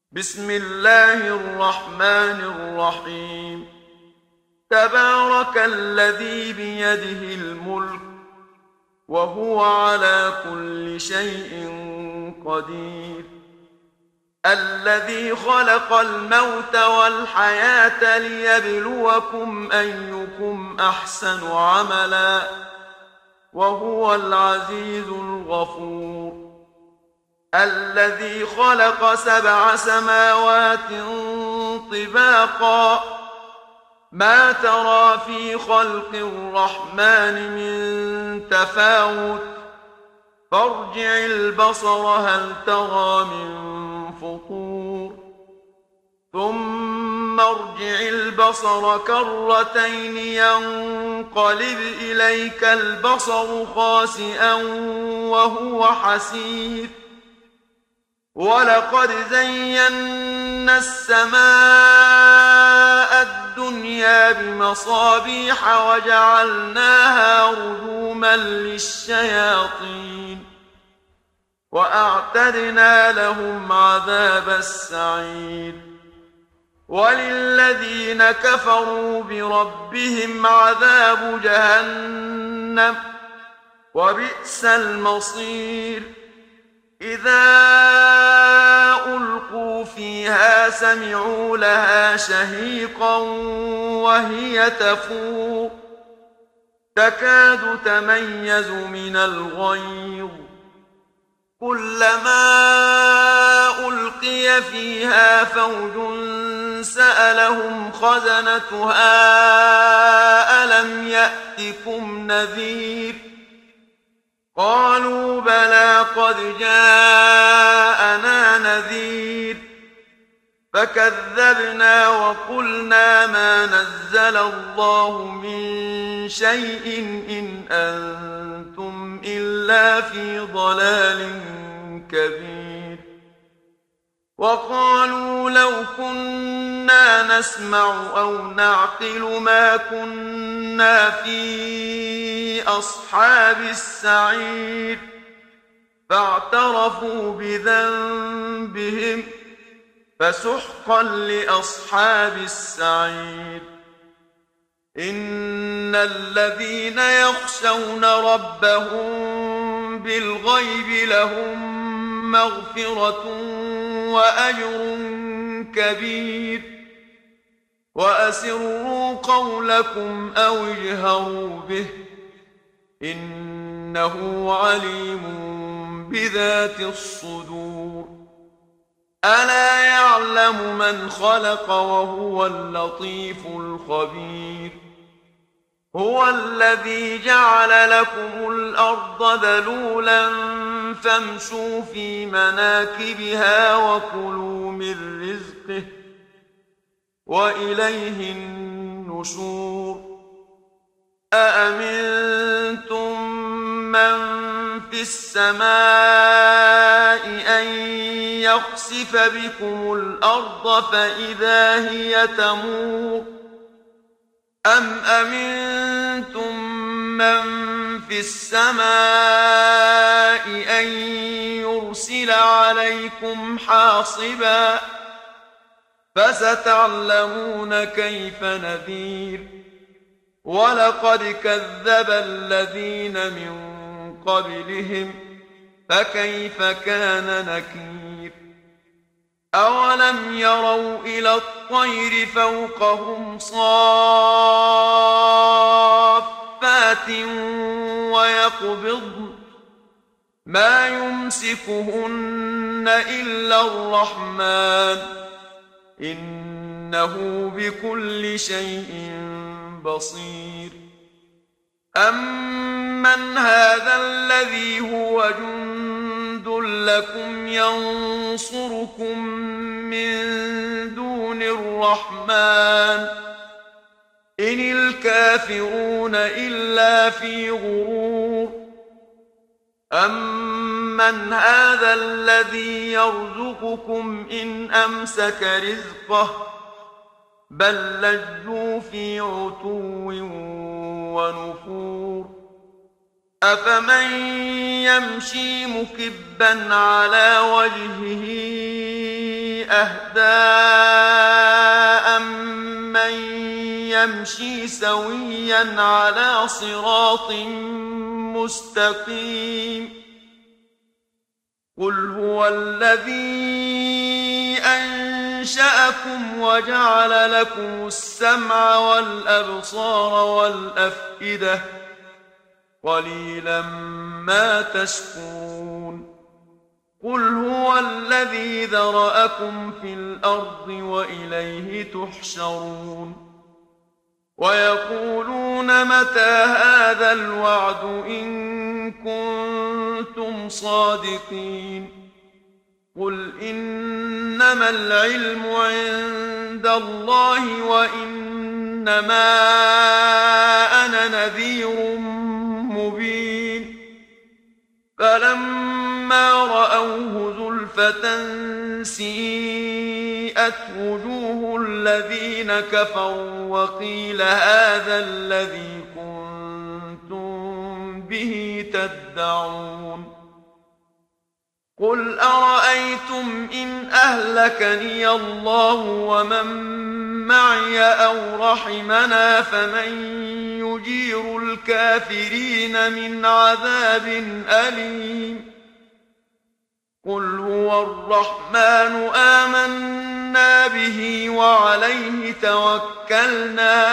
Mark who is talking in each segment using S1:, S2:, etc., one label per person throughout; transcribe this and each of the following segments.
S1: بسم الله الرحمن الرحيم. تبارك الذي بيده الملك وهو على كل شيء قدير. الذي خلق الموت والحياة ليبلوكم أيكم أحسن عملا وهو العزيز الغفور. الذي خلق 7 سماوات طباقا ما ترى في خلق الرحمن من تفاوت فارجع البصر هل ترى من فطور ثم ارجع البصر كرتين ينقلب إليك البصر خاسئا وهو حسير. ولقد زينا السماء الدنيا بمصابيح وجعلناها رجوما للشياطين وأعتدنا لهم عذاب السعير. وللذين كفروا بربهم عذاب جهنم وبئس المصير. إذا ألقوا فيها سمعوا لها شهيقا وهي تفور تكاد تميز من الغيظ كلما ألقي فيها فوج سألهم خزنتها ألم يأتكم نذير قالوا بلى قد جاءنا نذير فكذبنا وقلنا ما نزل الله من شيء إن أنتم إلا في ضلال كبير. وقالوا لو كنا نسمع أو نعقل ما كنا في أصحاب السعير فاعترفوا بذنبهم فسحقا لأصحاب السعير. إن الذين يخشون ربهم بالغيب لهم مغفرة وأجر كبير. وأسروا قولكم أو اجهروا به إنه عليم بذات الصدور. ألا يعلم من خلق وهو اللطيف الخبير. هو الذي جعل لكم الأرض ذلولا فامشوا في مناكبها وكلوا من رزقه وإليه النشور. أأمنتم من في السماء أن يخسف بكم الأرض فإذا هي تمور أم أمنتم من في السماء أن يرسل عليكم حاصبا فستعلمون كيف نذير. ولقد كذب الذين من قبلهم فكيف كان نكير. أولم يروا إلى الطير فوقهم صافات ويقبضن ما يمسكهن إلا الرحمن إنه بكل شيء بصير. أمن هذا الذي هو جند لكم ينصركم من دون الرحمن إن الكافرون إلا في غرور. أمن هذا الذي يرزقكم إن أمسك رزقه بل لجوا في عتو ونفور. أفمن يمشي مكبا على وجهه أهدى أمن يمشي سويا على صراط مستقيم قل هو الذي أنشأكم وجعل لكم السمع والأبصار والأفئدة قليلا ما تشكرون قل هو الذي ذرأكم في الأرض وإليه تحشرون ويقولون متى هذا الوعد إن كنتم صادقين قل إنما العلم عند الله وإنما أنا نذير مبين فلما رأوه زلفة سيئت وجوه الذين كفروا وقيل هذا الذي كنتم به تدعون قل أرأيتم إن أهلكني الله ومن معي أو رحمنا فمن يجير الكافرين من عذاب أليم قل هو الرحمن آمنا به وعليه توكلنا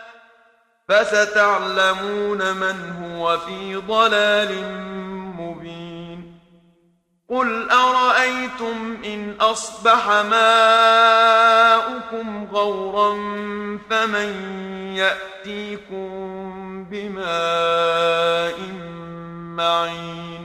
S1: فستعلمون من هو في ضلال مبين قل أرأيتم إن أصبح ماؤكم غورا فمن يأتيكم بماء معين